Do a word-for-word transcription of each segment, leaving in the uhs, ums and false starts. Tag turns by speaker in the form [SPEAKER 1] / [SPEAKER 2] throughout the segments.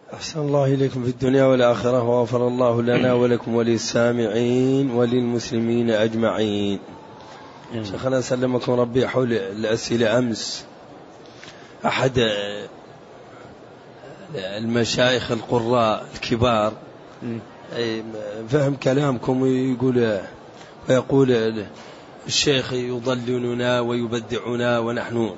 [SPEAKER 1] أحسن الله إليكم في الدنيا والآخرة، وغفر الله لنا ولكم وللسامعين وللمسلمين أجمعين. شيخنا سلمكم ربي حول الأسئلة أمس أحد المشايخ القراء الكبار فهم كلامكم ويقول ويقول الشيخ يضللنا ويبدعنا ونحن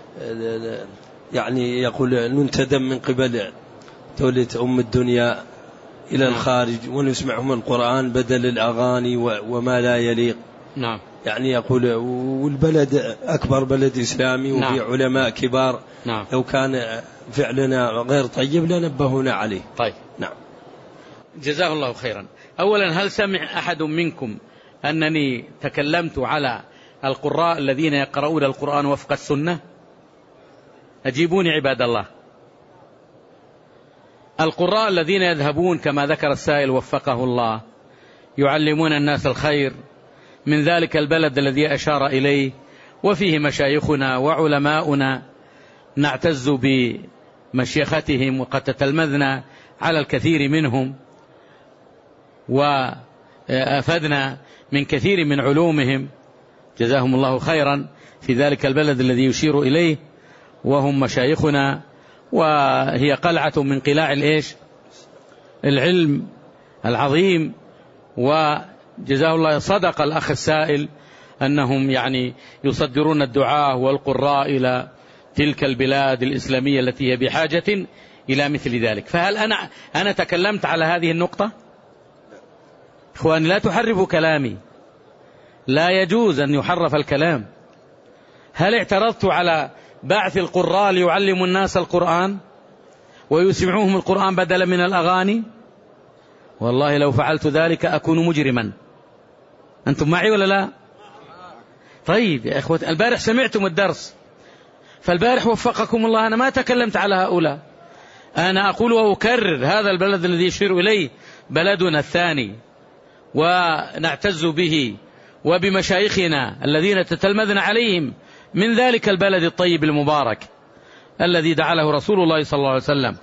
[SPEAKER 1] يعني يقول ننتدم من قبل دولة أم الدنيا إلى الخارج ونسمعهم القرآن بدل الأغاني وما لا يليق.
[SPEAKER 2] نعم.
[SPEAKER 1] يعني يقول والبلد أكبر بلد إسلامي وفي نعم. علماء كبار.
[SPEAKER 2] نعم.
[SPEAKER 1] لو كان فعلنا غير طيب لنبهونا عليه.
[SPEAKER 2] طيب.
[SPEAKER 1] نعم.
[SPEAKER 2] جزاه الله خيرا. أولا، هل سمع أحد منكم أنني تكلمت على القراء الذين يقرؤون القرآن وفق السنة؟ أجيبوني عباد الله. القراء الذين يذهبون كما ذكر السائل وفقه الله يعلمون الناس الخير من ذلك البلد الذي أشار إليه، وفيه مشايخنا وعلماؤنا نعتز بمشيختهم وقد تتلمذنا على الكثير منهم وأفدنا من كثير من علومهم جزاهم الله خيرا في ذلك البلد الذي يشير إليه، وهم مشايخنا، وهي قلعة من قلاع الإيش العلم العظيم. وجزاه الله صدق الأخ السائل أنهم يعني يصدرون الدعاة والقراء إلى تلك البلاد الإسلامية التي هي بحاجة إلى مثل ذلك. فهل أنا أنا تكلمت على هذه النقطة؟ إخواني، لا تحرفوا كلامي، لا يجوز أن يحرف الكلام. هل اعترضت على بعث القراء ليعلموا الناس القرآن ويسمعوهم القرآن بدلا من الأغاني؟ والله لو فعلت ذلك أكون مجرما. أنتم معي ولا لا؟ طيب يا إخوة، البارح سمعتم الدرس، فالبارح وفقكم الله أنا ما تكلمت على هؤلاء. أنا أقول وأكرر، هذا البلد الذي يشير إليه بلدنا الثاني، ونعتز به وبمشايخنا الذين تتلمذنا عليهم من ذلك البلد الطيب المبارك الذي دعا له رسول الله صلى الله عليه وسلم.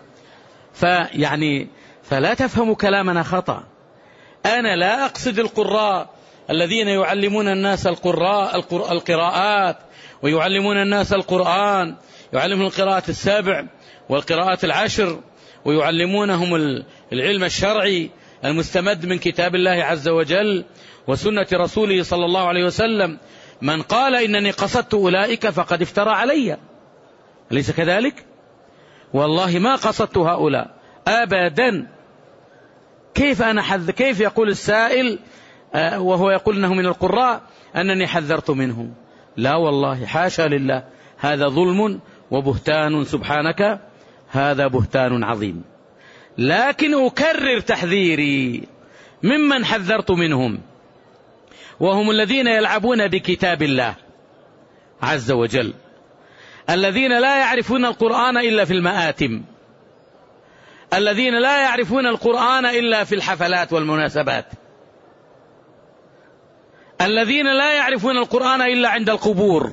[SPEAKER 2] فيعني فلا تفهموا كلامنا خطأ. أنا لا أقصد القراء الذين يعلمون الناس القراء القراءات ويعلمون الناس القرآن، يعلمون القراءات السبع والقراءات العشر، ويعلمونهم العلم الشرعي المستمد من كتاب الله عز وجل وسنة رسوله صلى الله عليه وسلم. من قال إنني قصدت أولئك فقد افترى علي، أليس كذلك؟ والله ما قصدت هؤلاء أبدا. كيف أنا حذ كيف يقول السائل آه وهو يقول أنه من القراء أنني حذرت منهم؟ لا والله، حاشا لله، هذا ظلم وبهتان، سبحانك هذا بهتان عظيم. لكن أكرر تحذيري ممن حذرت منهم، وهم الذين يلعبون بكتاب الله عز وجل، الذين لا يعرفون القرآن إلا في المآتم، الذين لا يعرفون القرآن إلا في الحفلات والمناسبات، الذين لا يعرفون القرآن إلا عند القبور،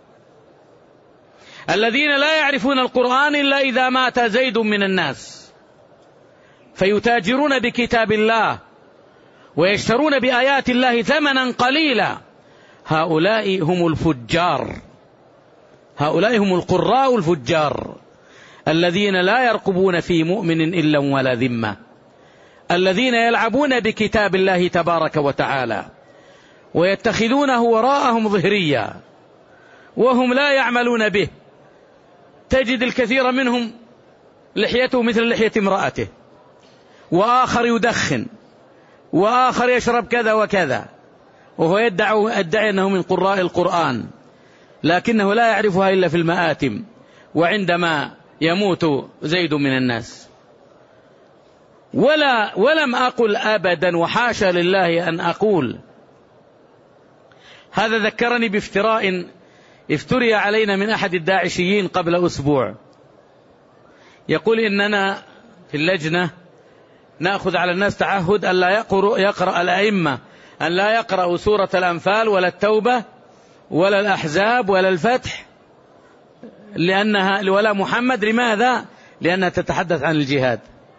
[SPEAKER 2] الذين لا يعرفون القرآن إلا إذا مات زيد من الناس، فيتاجرون بكتاب الله ويشترون بآيات الله ثمنا قليلا. هؤلاء هم الفجار، هؤلاء هم القراء الفجار الذين لا يرقبون في مؤمن إلا ولا ذمة، الذين يلعبون بكتاب الله تبارك وتعالى ويتخذونه وراءهم ظهريا وهم لا يعملون به. تجد الكثير منهم لحيته مثل لحية امرأته، وآخر يدخن، وآخر يشرب كذا وكذا، وهو يدعي, يدعي أنه من قراء القرآن، لكنه لا يعرفها إلا في المآتم وعندما يموت زيد من الناس. ولا ولم أقل أبدا، وحاشا لله أن أقول هذا. ذكرني بافتراء افتري علينا من أحد الداعشيين قبل أسبوع، يقول إننا في اللجنة نأخذ على الناس تعهد أن لا يقرأ, يقرأ الأئمة أن لا يقرأوا سورة الأنفال ولا التوبة ولا الأحزاب ولا الفتح، لأنها ولا محمد. لماذا؟ لأنها تتحدث عن الجهاد.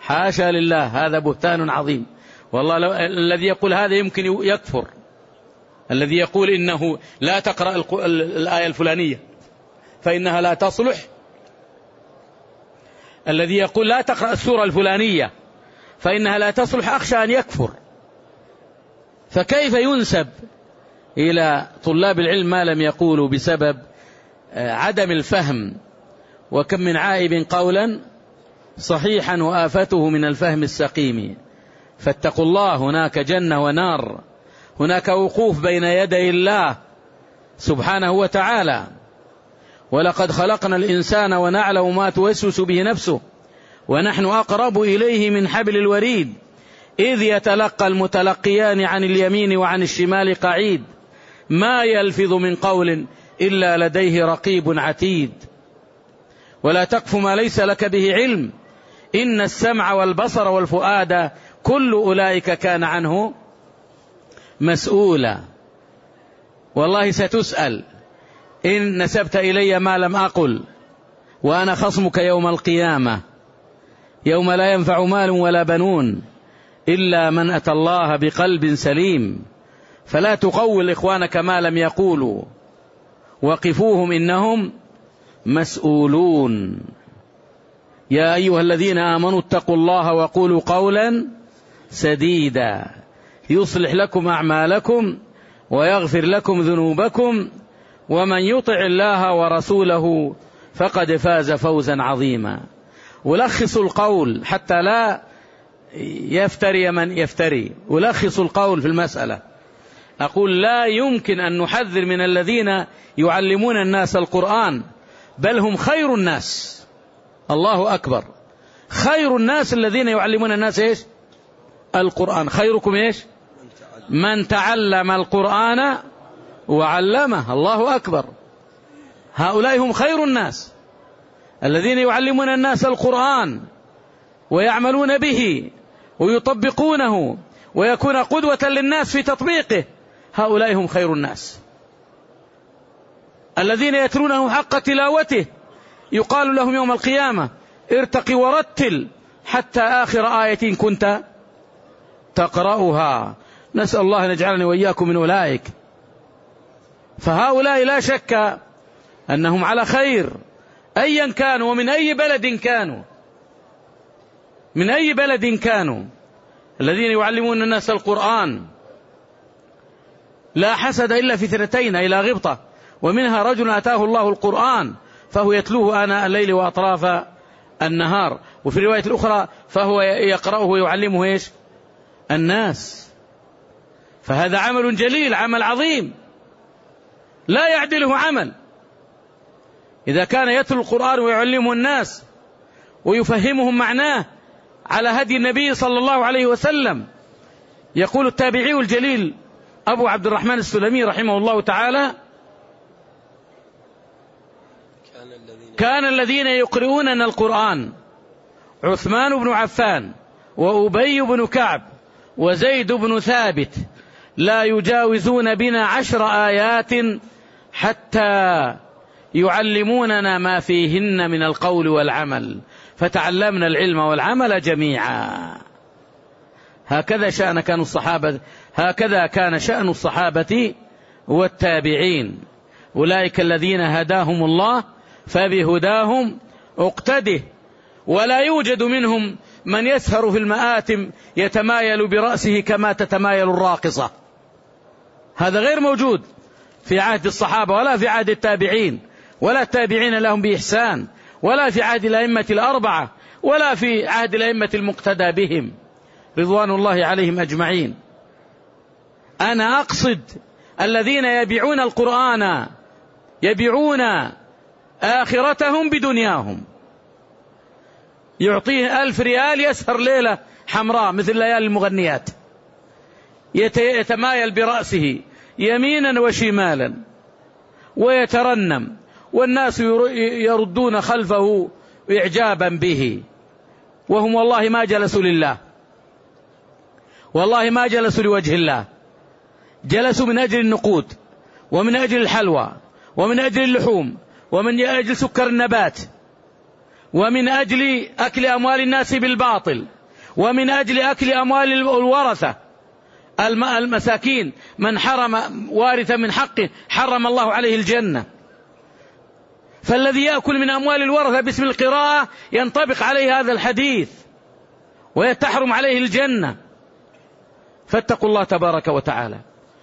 [SPEAKER 2] حاشا لله، هذا بهتان عظيم. والله لو الذي يقول هذا يمكن يكفر، الذي يقول إنه لا تقرأ الآية الفلانية فإنها لا تصلح، الذي يقول لا تقرأ السورة الفلانية فإنها لا تصلح، أخشى أن يكفر. فكيف ينسب إلى طلاب العلم ما لم يقولوا بسبب عدم الفهم؟ وكم من عائب قولا صحيحا وآفته من الفهم السقيم. فاتقوا الله، هناك جنة ونار، هناك وقوف بين يدي الله سبحانه وتعالى. ولقد خلقنا الإنسان ونعلم ما توسوس به نفسه ونحن أقرب إليه من حبل الوريد إذ يتلقى المتلقيان عن اليمين وعن الشمال قعيد ما يلفظ من قول إلا لديه رقيب عتيد. ولا تقف ما ليس لك به علم إن السمع والبصر والفؤاد كل أولئك كان عنه مسؤولا. والله ستسأل إن نسبت إلي ما لم أقل، وأنا خصمك يوم القيامة يوم لا ينفع مال ولا بنون إلا من أتى الله بقلب سليم. فلا تقول إخوانك ما لم يقولوا، وقفوهم إنهم مسؤولون. يا أيها الذين آمنوا اتقوا الله وقولوا قولا سديدا يصلح لكم أعمالكم ويغفر لكم ذنوبكم ومن يطع الله ورسوله فقد فاز فوزا عظيما. ولخص القول حتى لا يفتري من يفتري، ولخص القول في المسألة. أقول لا يمكن أن نحذر من الذين يعلمون الناس القرآن، بل هم خير الناس. الله أكبر، خير الناس الذين يعلمون الناس إيش؟ القرآن. خيركم إيش؟ من تعلم القرآن وعلمه. الله أكبر، هؤلاء هم خير الناس الذين يعلمون الناس القرآن ويعملون به ويطبقونه ويكون قدوة للناس في تطبيقه. هؤلاء هم خير الناس الذين يتلونه حق تلاوته. يقال لهم يوم القيامة ارتقي ورتل حتى آخر آية كنت تقرأها. نسأل الله أن يجعلني وإياكم من أولئك. فهؤلاء لا شك أنهم على خير أيا كانوا ومن أي بلد كانوا، من أي بلد كانوا، الذين يعلمون الناس القرآن. لا حسد إلا في اثنتين إلى غبطة، ومنها رجل آتاه الله القرآن فهو يتلوه آناء الليل وأطراف النهار، وفي الرواية الأخرى فهو يقرأه ويعلمه إيش؟ الناس. فهذا عمل جليل، عمل عظيم لا يعدله عمل. إذا كان يتلو القرآن ويعلمه الناس ويفهمهم معناه على هدي النبي صلى الله عليه وسلم. يقول التابعي الجليل أبو عبد الرحمن السلمي رحمه الله تعالى: كان الذين يقرؤوننا القرآن عثمان بن عفان وأبي بن كعب وزيد بن ثابت لا يجاوزون بنا عشر آيات حتى يعلموننا ما فيهن من القول والعمل، فتعلمنا العلم والعمل جميعا. هكذا شأن كان الصحابة، هكذا كان شأن الصحابة والتابعين. أولئك الذين هداهم الله فبهداهم اقتده. ولا يوجد منهم من يسهر في المآتم يتمايل برأسه كما تتمايل الراقصة. هذا غير موجود في عهد الصحابة ولا في عهد التابعين ولا التابعين لهم بإحسان ولا في عهد الأئمة الأربعة ولا في عهد الأئمة المقتدى بهم رضوان الله عليهم أجمعين. أنا أقصد الذين يبيعون القرآن، يبيعون آخرتهم بدنياهم. يعطيه ألف ريال يسهر ليلة حمراء مثل ليالي المغنيات، يتمايل برأسه يمينا وشمالا ويترنم، والناس يردون خلفه إعجابا به، وهم والله ما جلسوا لله، والله ما جلسوا لوجه الله، جلسوا من أجل النقود ومن أجل الحلوى ومن أجل اللحوم ومن أجل سكر النبات ومن أجل أكل أموال الناس بالباطل، ومن أجل أكل أموال الورثة المساكين، من حرم وارثا من حقه حرم الله عليه الجنة. فالذي يأكل من أموال الورثة باسم القراءة ينطبق عليه هذا الحديث ويتحرم عليه الجنة. فاتقوا الله تبارك وتعالى.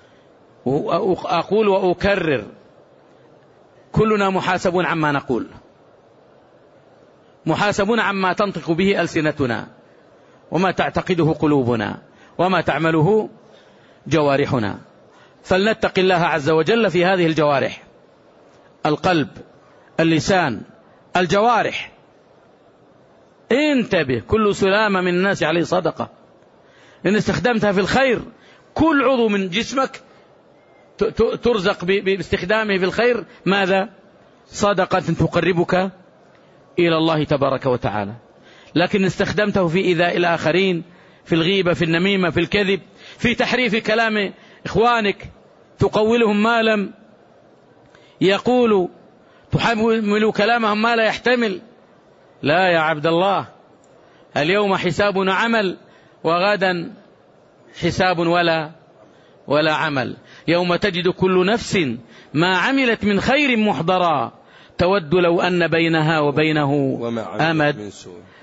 [SPEAKER 2] أقول وأكرر: كلنا محاسبون عما نقول، محاسبون عما تنطق به ألسنتنا، وما تعتقده قلوبنا، وما تعمله جوارحنا. فلنتق الله عز وجل في هذه الجوارح: القلب، اللسان، الجوارح. انتبه، كل سلامة من الناس عليه صدقة. إن استخدمتها في الخير، كل عضو من جسمك ترزق باستخدامه في الخير ماذا؟ صدقة تقربك إلى الله تبارك وتعالى. لكن استخدمته في إيذاء الآخرين، في الغيبة، في النميمة، في الكذب، في تحريف كلام إخوانك، تقولهم ما لم يقولوا، تحمل كلامهم ما لا يحتمل. لا يا عبد الله، اليوم حسابنا عمل، وغدا حساب ولا ولا عمل. يوم تجد كل نفس ما عملت من خير محضرا، تود لو أن بينها وبينه أمد.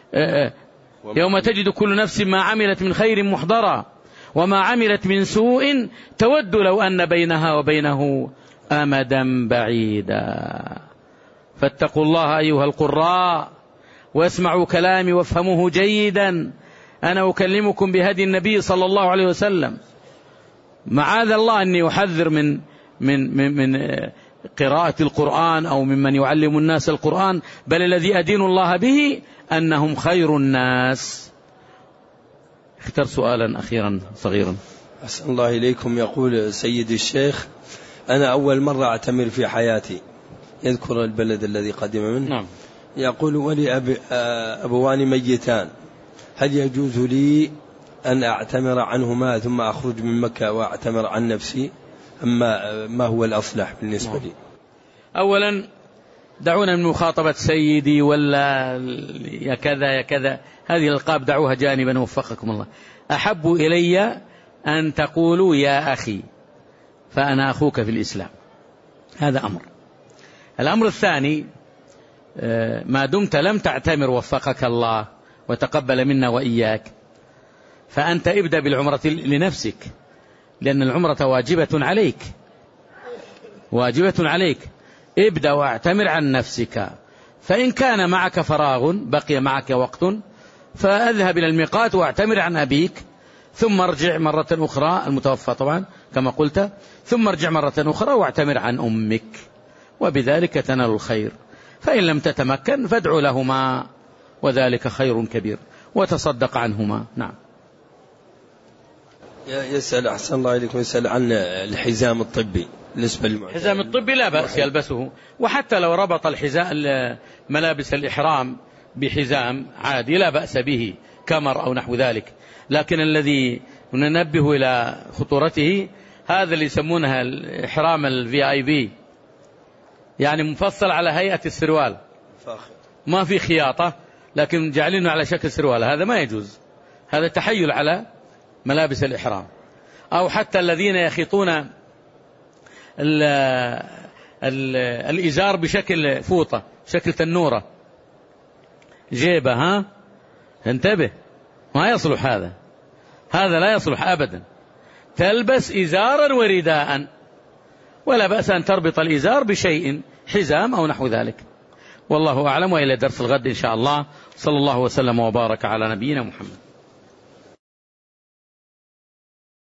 [SPEAKER 2] يوم تجد كل نفس ما عملت من خير محضرا، وما عملت من سوء تود لو أن بينها وبينه أمدا بعيدا. فاتقوا الله أيها القراء، واسمعوا كلامي وافهموه جيدا. أنا أكلمكم بهدي النبي صلى الله عليه وسلم. معاذ الله أني أحذر من من من, من قراءة القرآن أو ممن يعلم الناس القرآن، بل الذي أدين الله به أنهم خير الناس. اختر سؤالا أخيرا صغيرا.
[SPEAKER 1] أسأل الله إليكم. يقول سيد الشيخ: أنا أول مرة أعتمر في حياتي. يذكر البلد الذي قدم منه.
[SPEAKER 2] نعم.
[SPEAKER 1] يقول: ولي أب... أبوان ميتان، هل يجوز لي أن أعتمر عنهما ثم أخرج من مكة وأعتمر عن نفسي، أما ما هو الأصلح بالنسبة لي؟
[SPEAKER 2] أولا دعونا من مخاطبة سيدي ولا يا كذا يا كذا، هذه الألقاب دعوها جانبا وفقكم الله. أحب إلي أن تقولوا يا أخي، فأنا أخوك في الإسلام. هذا أمر. الأمر الثاني: ما دمت لم تعتمر وفقك الله وتقبل منا وإياك، فأنت ابدأ بالعمرة لنفسك، لأن العمرة واجبة عليك، واجبة عليك. ابدأ واعتمر عن نفسك، فإن كان معك فراغ بقي معك وقت فاذهب إلى الميقات واعتمر عن أبيك، ثم ارجع مرة أخرى، المتوفى طبعا كما قلت، ثم ارجع مرة أخرى واعتمر عن أمك، وبذلك تنال الخير. فإن لم تتمكن فادع لهما، وذلك خير كبير، وتصدق عنهما. نعم.
[SPEAKER 1] يسأل أحسن الله إليكم، يسأل عن الحزام الطبي بالنسبة للمعتمر.
[SPEAKER 2] الحزام الطبي لا بأس يلبسه، وحتى لو ربط الحزام ملابس الإحرام بحزام عادي لا بأس به، كمر أو نحو ذلك. لكن الذي ننبه إلى خطورته هذا اللي يسمونها الإحرام الفي آي بي، يعني مفصل على هيئة السروال، ما في خياطة لكن جعلينه على شكل سروال، هذا ما يجوز، هذا تحيل على ملابس الإحرام. أو حتى الذين يخيطون ال ال الإزار بشكل فوطة، شكل تنورة، جيبة، ها انتبه، ما يصلح هذا، هذا لا يصلح أبدا. تلبس إزارا ورداء، ولا بأس أن تربط الإزار بشيء، حزام أو نحو ذلك. والله أعلم. وإلى درس الغد إن شاء الله. صلى الله وسلم وبارك على نبينا محمد.